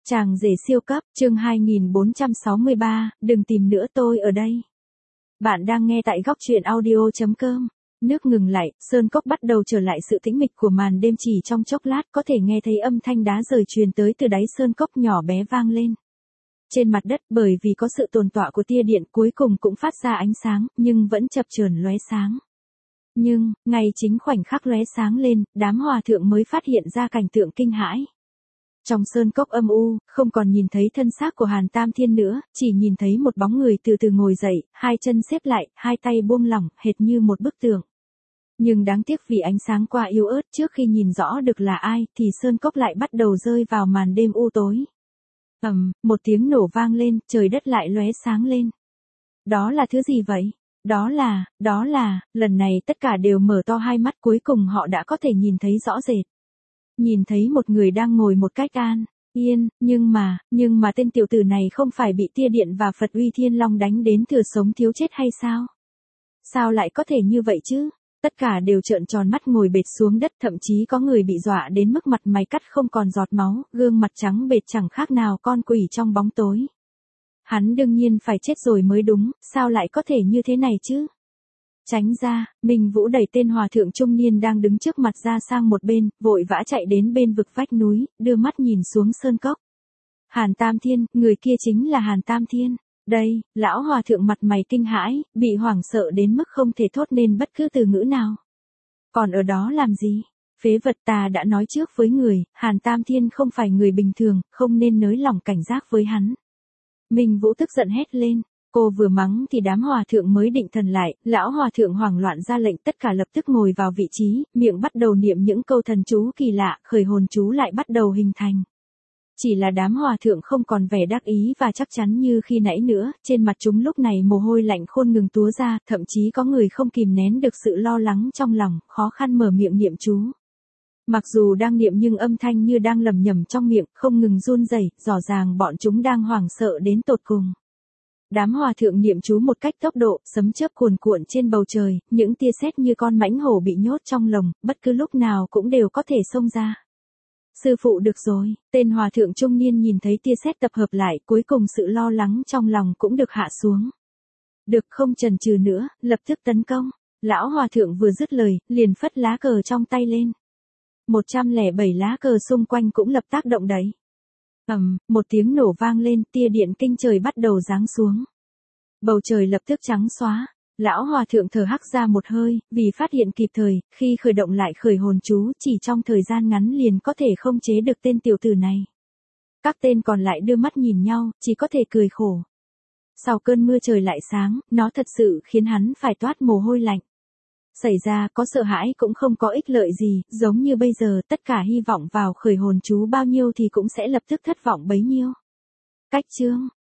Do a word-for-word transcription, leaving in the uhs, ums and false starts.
Chàng rể siêu cấp, chương hai nghìn bốn trăm sáu mươi ba, đừng tìm nữa tôi ở đây. Bạn đang nghe tại góc truyện audio chấm com. Nước ngừng lại, sơn cốc bắt đầu trở lại sự tĩnh mịch của màn đêm, chỉ trong chốc lát có thể nghe thấy âm thanh đá rời truyền tới từ đáy sơn cốc nhỏ bé vang lên. Trên mặt đất, bởi vì có sự tồn tọa của tia điện, cuối cùng cũng phát ra ánh sáng, nhưng vẫn chập chờn lóe sáng. Nhưng, ngay chính khoảnh khắc lóe sáng lên, đám hòa thượng mới phát hiện ra cảnh tượng kinh hãi. Trong sơn cốc âm u, không còn nhìn thấy thân xác của Hàn Tam Thiên nữa, chỉ nhìn thấy một bóng người từ từ ngồi dậy, hai chân xếp lại, hai tay buông lỏng, hệt như một bức tượng. Nhưng đáng tiếc vì ánh sáng quá yếu ớt, trước khi nhìn rõ được là ai, thì sơn cốc lại bắt đầu rơi vào màn đêm u tối. Ầm, um, một tiếng nổ vang lên, trời đất lại lóe sáng lên. Đó là thứ gì vậy? Đó là, đó là, lần này tất cả đều mở to hai mắt, cuối cùng họ đã có thể nhìn thấy rõ rệt. Nhìn thấy một người đang ngồi một cách an yên, nhưng mà, nhưng mà tên tiểu tử này không phải bị tia điện và Phật uy Thiên Long đánh đến thừa sống thiếu chết hay sao? Sao lại có thể như vậy chứ? Tất cả đều trợn tròn mắt ngồi bệt xuống đất, thậm chí có người bị dọa đến mức mặt mày cắt không còn giọt máu, gương mặt trắng bệt chẳng khác nào con quỷ trong bóng tối. Hắn đương nhiên phải chết rồi mới đúng, sao lại có thể như thế này chứ? Tránh ra, Minh Vũ đẩy tên hòa thượng trung niên đang đứng trước mặt ra sang một bên, vội vã chạy đến bên vực vách núi, đưa mắt nhìn xuống sơn cốc. Hàn Tam Thiên, người kia chính là Hàn Tam Thiên. Đây, lão hòa thượng mặt mày kinh hãi, bị hoảng sợ đến mức không thể thốt nên bất cứ từ ngữ nào. Còn ở đó làm gì? Phế vật, ta đã nói trước với người, Hàn Tam Thiên không phải người bình thường, không nên nới lỏng cảnh giác với hắn. Minh Vũ tức giận hét lên. Cô vừa mắng thì đám hòa thượng mới định thần lại, lão hòa thượng hoảng loạn ra lệnh tất cả lập tức ngồi vào vị trí, miệng bắt đầu niệm những câu thần chú kỳ lạ, khởi hồn chú lại bắt đầu hình thành. Chỉ là đám hòa thượng không còn vẻ đắc ý và chắc chắn như khi nãy nữa, trên mặt chúng lúc này mồ hôi lạnh khôn ngừng túa ra, thậm chí có người không kìm nén được sự lo lắng trong lòng, khó khăn mở miệng niệm chú. Mặc dù đang niệm nhưng âm thanh như đang lẩm nhẩm trong miệng, không ngừng run rẩy, rõ ràng bọn chúng đang hoảng sợ đến tột cùng. Đám hòa thượng niệm chú một cách tốc độ, sấm chớp cuồn cuộn trên bầu trời, những tia sét như con mãnh hổ bị nhốt trong lồng, bất cứ lúc nào cũng đều có thể xông ra. Sư phụ được rồi, tên hòa thượng trung niên nhìn thấy tia sét tập hợp lại, cuối cùng sự lo lắng trong lòng cũng được hạ xuống. Được, không chần chừ nữa, lập tức tấn công. Lão hòa thượng vừa dứt lời, liền phất lá cờ trong tay lên. một trăm lẻ bảy lá cờ xung quanh cũng lập tác động đẩy. Ầm, um, một tiếng nổ vang lên, tia điện kinh trời bắt đầu giáng xuống. Bầu trời lập tức trắng xóa. Lão hòa thượng thở hắt ra một hơi, vì phát hiện kịp thời, khi khởi động lại khởi hồn chú, chỉ trong thời gian ngắn liền có thể không chế được tên tiểu tử này. Các tên còn lại đưa mắt nhìn nhau, chỉ có thể cười khổ. Sau cơn mưa trời lại sáng, nó thật sự khiến hắn phải toát mồ hôi lạnh. Xảy ra có sợ hãi cũng không có ích lợi gì, giống như bây giờ tất cả hy vọng vào khởi hồn chú bao nhiêu thì cũng sẽ lập tức thất vọng bấy nhiêu. Cách chương